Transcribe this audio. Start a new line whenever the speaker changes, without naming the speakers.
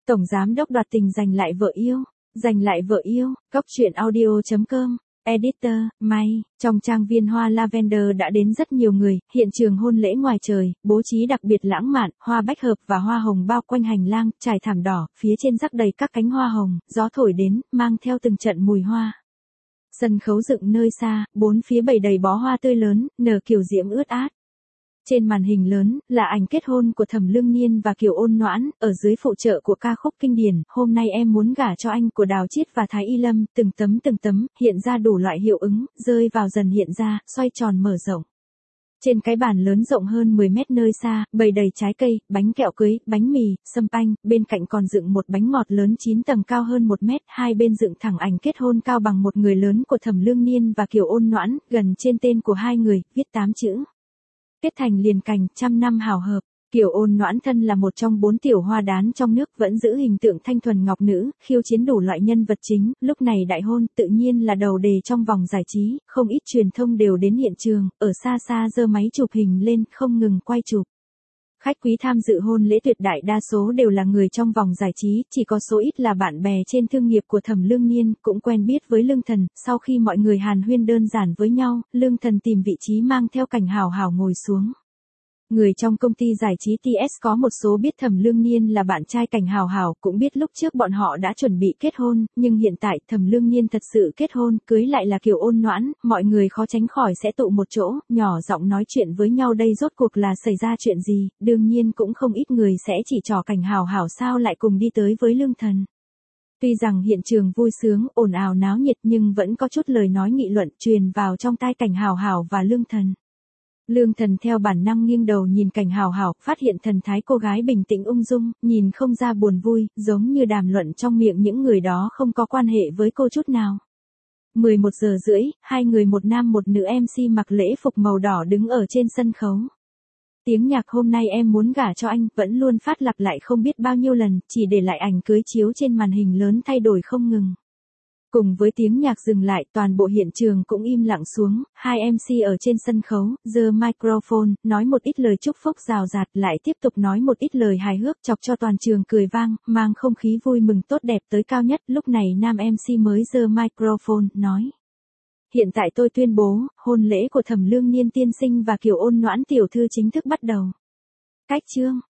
Tổng giám đốc đoạt tình giành lại vợ yêu. Giành lại vợ yêu, Góc truyện audio.com. Editor, May, trong trang viên hoa lavender đã đến rất nhiều người, hiện trường hôn lễ ngoài trời, bố trí đặc biệt lãng mạn, hoa bách hợp và hoa hồng bao quanh hành lang, trải thảm đỏ, phía trên rắc đầy các cánh hoa hồng, gió thổi đến, mang theo từng trận mùi hoa. Sân khấu dựng nơi xa, bốn phía bày đầy bó hoa tươi lớn, nở kiểu diễm ướt át. Trên màn hình lớn, là ảnh kết hôn của Thẩm Lương Nhiên và Kiều Ôn Noãn, ở dưới phụ trợ của ca khúc kinh điển, Hôm nay em muốn gả cho anh của Đào Chiết và Thái Y Lâm, từng tấm, hiện ra đủ loại hiệu ứng, rơi vào dần hiện ra, xoay tròn mở rộng. Trên cái bàn lớn rộng hơn 10 mét nơi xa, bày đầy trái cây, bánh kẹo cưới, bánh mì, sâm panh, bên cạnh còn dựng một bánh ngọt lớn 9 tầng cao hơn 1 mét, hai bên dựng thẳng ảnh kết hôn cao bằng một người lớn của Thẩm Lương Nhiên và Kiều Ôn Noãn, gần trên tên của hai người, viết 8 chữ. Kết thành liền cành, trăm năm hào hợp. Kiều Ôn Noãn thân là một trong 4 tiểu hoa đán trong nước, vẫn giữ hình tượng thanh thuần ngọc nữ, khiêu chiến đủ loại nhân vật chính, lúc này đại hôn tự nhiên là đầu đề trong vòng giải trí, không ít truyền thông đều đến hiện trường, ở xa xa giơ máy chụp hình lên, không ngừng quay chụp. Khách quý tham dự hôn lễ tuyệt đại đa số đều là người trong vòng giải trí, chỉ có số ít là bạn bè trên thương nghiệp của Thẩm Lương Nhiên, cũng quen biết với Lương Thần. Sau khi mọi người hàn huyên đơn giản với nhau, Lương Thần tìm vị trí mang theo Cảnh Hào Hào ngồi xuống. Người trong công ty giải trí TS có một số biết Thẩm Lương Nhiên là bạn trai Cảnh Hào Hào, cũng biết lúc trước bọn họ đã chuẩn bị kết hôn, nhưng hiện tại Thẩm Lương Nhiên thật sự kết hôn, cưới lại là Kiều Ôn Noãn, mọi người khó tránh khỏi sẽ tụ một chỗ, nhỏ giọng nói chuyện với nhau đây rốt cuộc là xảy ra chuyện gì, đương nhiên cũng không ít người sẽ chỉ trỏ Cảnh Hào Hào sao lại cùng đi tới với Lương Thần. Tuy rằng hiện trường vui sướng, ồn ào náo nhiệt nhưng vẫn có chút lời nói nghị luận truyền vào trong tai Cảnh Hào Hào và Lương Thần. Lương Thần theo bản năng nghiêng đầu nhìn Cảnh Hào Hào, phát hiện thần thái cô gái bình tĩnh ung dung, nhìn không ra buồn vui, giống như đàm luận trong miệng những người đó không có quan hệ với cô chút nào. 11 giờ rưỡi, hai người một nam một nữ MC mặc lễ phục màu đỏ đứng ở trên sân khấu. Tiếng nhạc Hôm nay em muốn gả cho anh vẫn luôn phát lặp lại không biết bao nhiêu lần, chỉ để lại ảnh cưới chiếu trên màn hình lớn thay đổi không ngừng. Cùng với tiếng nhạc dừng lại, toàn bộ hiện trường cũng im lặng xuống, hai MC ở trên sân khấu, giơ microphone, nói một ít lời chúc phúc rào rạt, lại tiếp tục nói một ít lời hài hước, chọc cho toàn trường cười vang, mang không khí vui mừng tốt đẹp tới cao nhất. Lúc này nam MC mới giơ microphone, nói: Hiện tại tôi tuyên bố, hôn lễ của Thẩm Lương Nhiên tiên sinh và Kiều Ôn Noãn tiểu thư chính thức bắt đầu. Cách chương